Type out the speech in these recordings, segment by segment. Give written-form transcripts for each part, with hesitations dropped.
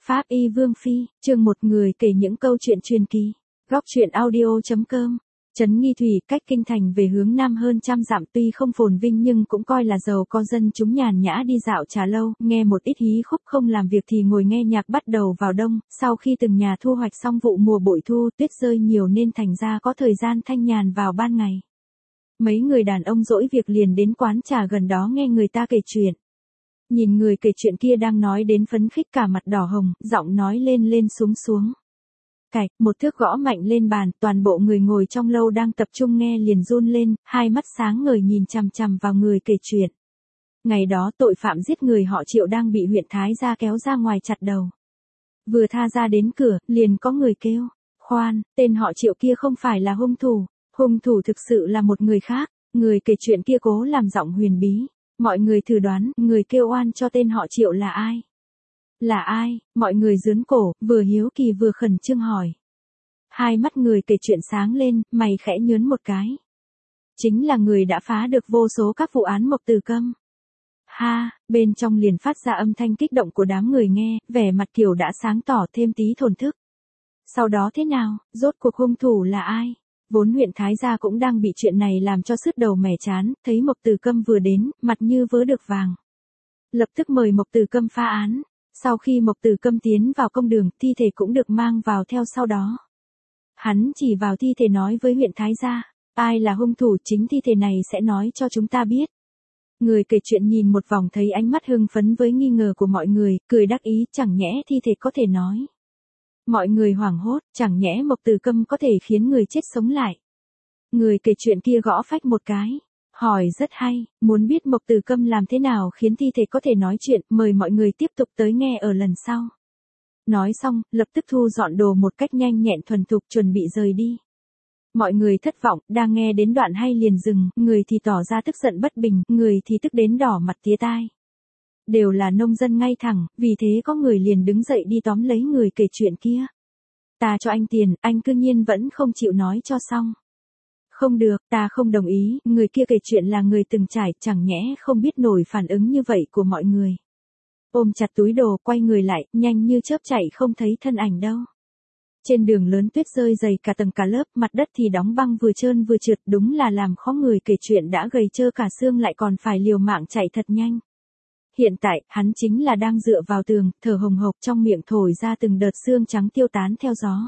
Pháp y Vương Phi, chương một người kể những câu chuyện truyền kỳ. Góc truyện audio.com. Trấn Nghi Thủy cách kinh thành về hướng nam hơn trăm dặm, tuy không phồn vinh nhưng cũng coi là giàu có, dân chúng nhàn nhã đi dạo trà lâu, nghe một ít hí khúc, không làm việc thì ngồi nghe nhạc. Bắt đầu vào đông, sau khi từng nhà thu hoạch xong vụ mùa bội thu, tuyết rơi nhiều nên thành ra có thời gian thanh nhàn vào ban ngày. Mấy người đàn ông dỗi việc liền đến quán trà gần đó nghe người ta kể chuyện. Nhìn người kể chuyện kia đang nói đến phấn khích, cả mặt đỏ hồng, giọng nói lên lên xuống xuống. Cạch, một thước gõ mạnh lên bàn, toàn bộ người ngồi trong lâu đang tập trung nghe liền run lên, hai mắt sáng ngời nhìn chằm chằm vào người kể chuyện. Ngày đó tội phạm giết người họ Triệu đang bị huyện Thái Gia kéo ra ngoài chặt đầu. Vừa tha ra đến cửa, liền có người kêu, khoan, tên họ Triệu kia không phải là hung thủ thực sự là một người khác. Người kể chuyện kia cố làm giọng huyền bí. Mọi người thử đoán, người kêu oan cho tên họ Triệu là ai? Là ai? Mọi người giớn cổ, vừa hiếu kỳ vừa khẩn trương hỏi. Hai mắt người kể chuyện sáng lên, mày khẽ nhớn một cái. Chính là người đã phá được vô số các vụ án Mộc Từ Câm. Ha, bên trong liền phát ra âm thanh kích động của đám người nghe, vẻ mặt Kiều đã sáng tỏ thêm tí thổn thức. Sau đó thế nào, rốt cuộc hung thủ là ai? Vốn huyện Thái Gia cũng đang bị chuyện này làm cho sứt đầu mẻ chán, thấy Mộc Từ Câm vừa đến, mặt như vớ được vàng. Lập tức mời Mộc Từ Câm phá án. Sau khi Mộc Từ Câm tiến vào công đường, thi thể cũng được mang vào theo sau đó. Hắn chỉ vào thi thể nói với huyện Thái Gia, ai là hung thủ, chính thi thể này sẽ nói cho chúng ta biết. Người kể chuyện nhìn một vòng thấy ánh mắt hưng phấn với nghi ngờ của mọi người, cười đắc ý, chẳng nhẽ thi thể có thể nói. Mọi người hoảng hốt, chẳng nhẽ Mộc Từ Câm có thể khiến người chết sống lại. Người kể chuyện kia gõ phách một cái. Hỏi rất hay, muốn biết Mộc Từ Câm làm thế nào khiến thi thể có thể nói chuyện, mời mọi người tiếp tục tới nghe ở lần sau. Nói xong, lập tức thu dọn đồ một cách nhanh nhẹn thuần thục, chuẩn bị rời đi. Mọi người thất vọng, đang nghe đến đoạn hay liền dừng, người thì tỏ ra tức giận bất bình, người thì tức đến đỏ mặt tía tai. Đều là nông dân ngay thẳng, vì thế có người liền đứng dậy đi tóm lấy người kể chuyện kia. Ta cho anh tiền, anh cư nhiên vẫn không chịu nói cho xong. Không được, ta không đồng ý, người kia kể chuyện là người từng trải, chẳng nhẽ không biết nổi phản ứng như vậy của mọi người. Ôm chặt túi đồ, quay người lại, nhanh như chớp chạy không thấy thân ảnh đâu. Trên đường lớn tuyết rơi dày cả tầng cả lớp, mặt đất thì đóng băng vừa trơn vừa trượt, đúng là làm khó người kể chuyện đã gầy trơ cả xương lại còn phải liều mạng chạy thật nhanh. Hiện tại, hắn chính là đang dựa vào tường, thở hồng hộc, trong miệng thổi ra từng đợt xương trắng tiêu tán theo gió.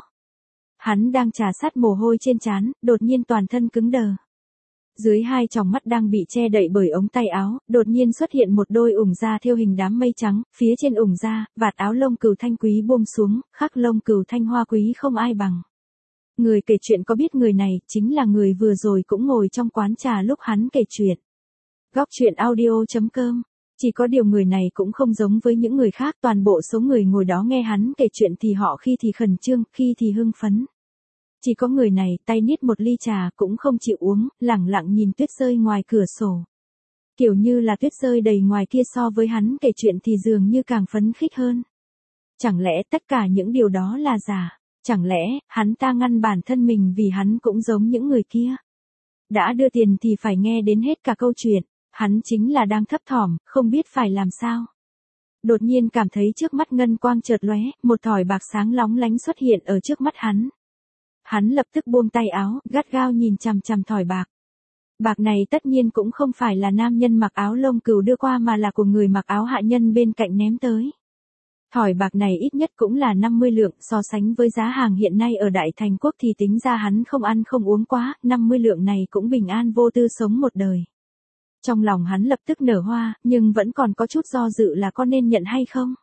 Hắn đang trà sát mồ hôi trên trán, đột nhiên toàn thân cứng đờ. Dưới hai tròng mắt đang bị che đậy bởi ống tay áo, đột nhiên xuất hiện một đôi ủng da thêu hình đám mây trắng, phía trên ủng da, vạt áo lông cừu thanh quý buông xuống, khắc lông cừu thanh hoa quý không ai bằng. Người kể chuyện có biết người này chính là người vừa rồi cũng ngồi trong quán trà lúc hắn kể chuyện. Góc truyện audio.com. Chỉ có điều người này cũng không giống với những người khác, toàn bộ số người ngồi đó nghe hắn kể chuyện thì họ khi thì khẩn trương, khi thì hưng phấn. Chỉ có người này, tay niết một ly trà cũng không chịu uống, lẳng lặng nhìn tuyết rơi ngoài cửa sổ. Kiểu như là tuyết rơi đầy ngoài kia so với hắn kể chuyện thì dường như càng phấn khích hơn. Chẳng lẽ tất cả những điều đó là giả? Chẳng lẽ, hắn ta ngăn bản thân mình vì hắn cũng giống những người kia? Đã đưa tiền thì phải nghe đến hết cả câu chuyện. Hắn chính là đang thấp thỏm, không biết phải làm sao. Đột nhiên cảm thấy trước mắt ngân quang chợt lóe, một thỏi bạc sáng lóng lánh xuất hiện ở trước mắt hắn. Hắn lập tức buông tay áo, gắt gao nhìn chằm chằm thỏi bạc. Bạc này tất nhiên cũng không phải là nam nhân mặc áo lông cừu đưa qua mà là của người mặc áo hạ nhân bên cạnh ném tới. Thỏi bạc này ít nhất cũng là 50 lượng, so sánh với giá hàng hiện nay ở Đại Thành Quốc thì tính ra hắn không ăn không uống quá, 50 lượng này cũng bình an vô tư sống một đời. Trong lòng hắn lập tức nở hoa, nhưng vẫn còn có chút do dự là có nên nhận hay không.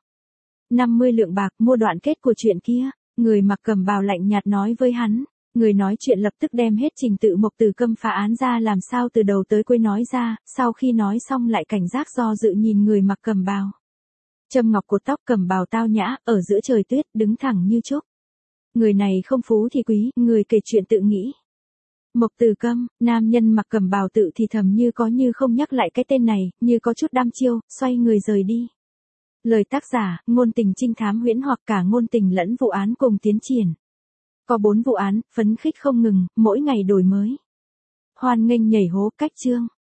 50 lượng bạc mua đoạn kết của chuyện kia, người mặc cẩm bào lạnh nhạt nói với hắn. Người nói chuyện lập tức đem hết trình tự Mộc Từ Câm phá án ra làm sao từ đầu tới cuối nói ra, sau khi nói xong lại cảnh giác do dự nhìn người mặc cẩm bào. Châm ngọc cột tóc, cẩm bào tao nhã, ở giữa trời tuyết, đứng thẳng như trúc. Người này không phú thì quý, người kể chuyện tự nghĩ. Mộc Từ Câm, nam nhân mặc cẩm bào tự thì thầm như có như không nhắc lại cái tên này, như có chút đăm chiêu, xoay người rời đi. Lời tác giả, ngôn tình trinh thám huyễn hoặc cả ngôn tình lẫn vụ án cùng tiến triển. Có 4 vụ án, phấn khích không ngừng, mỗi ngày đổi mới. Hoan nghênh nhảy hố cách chương.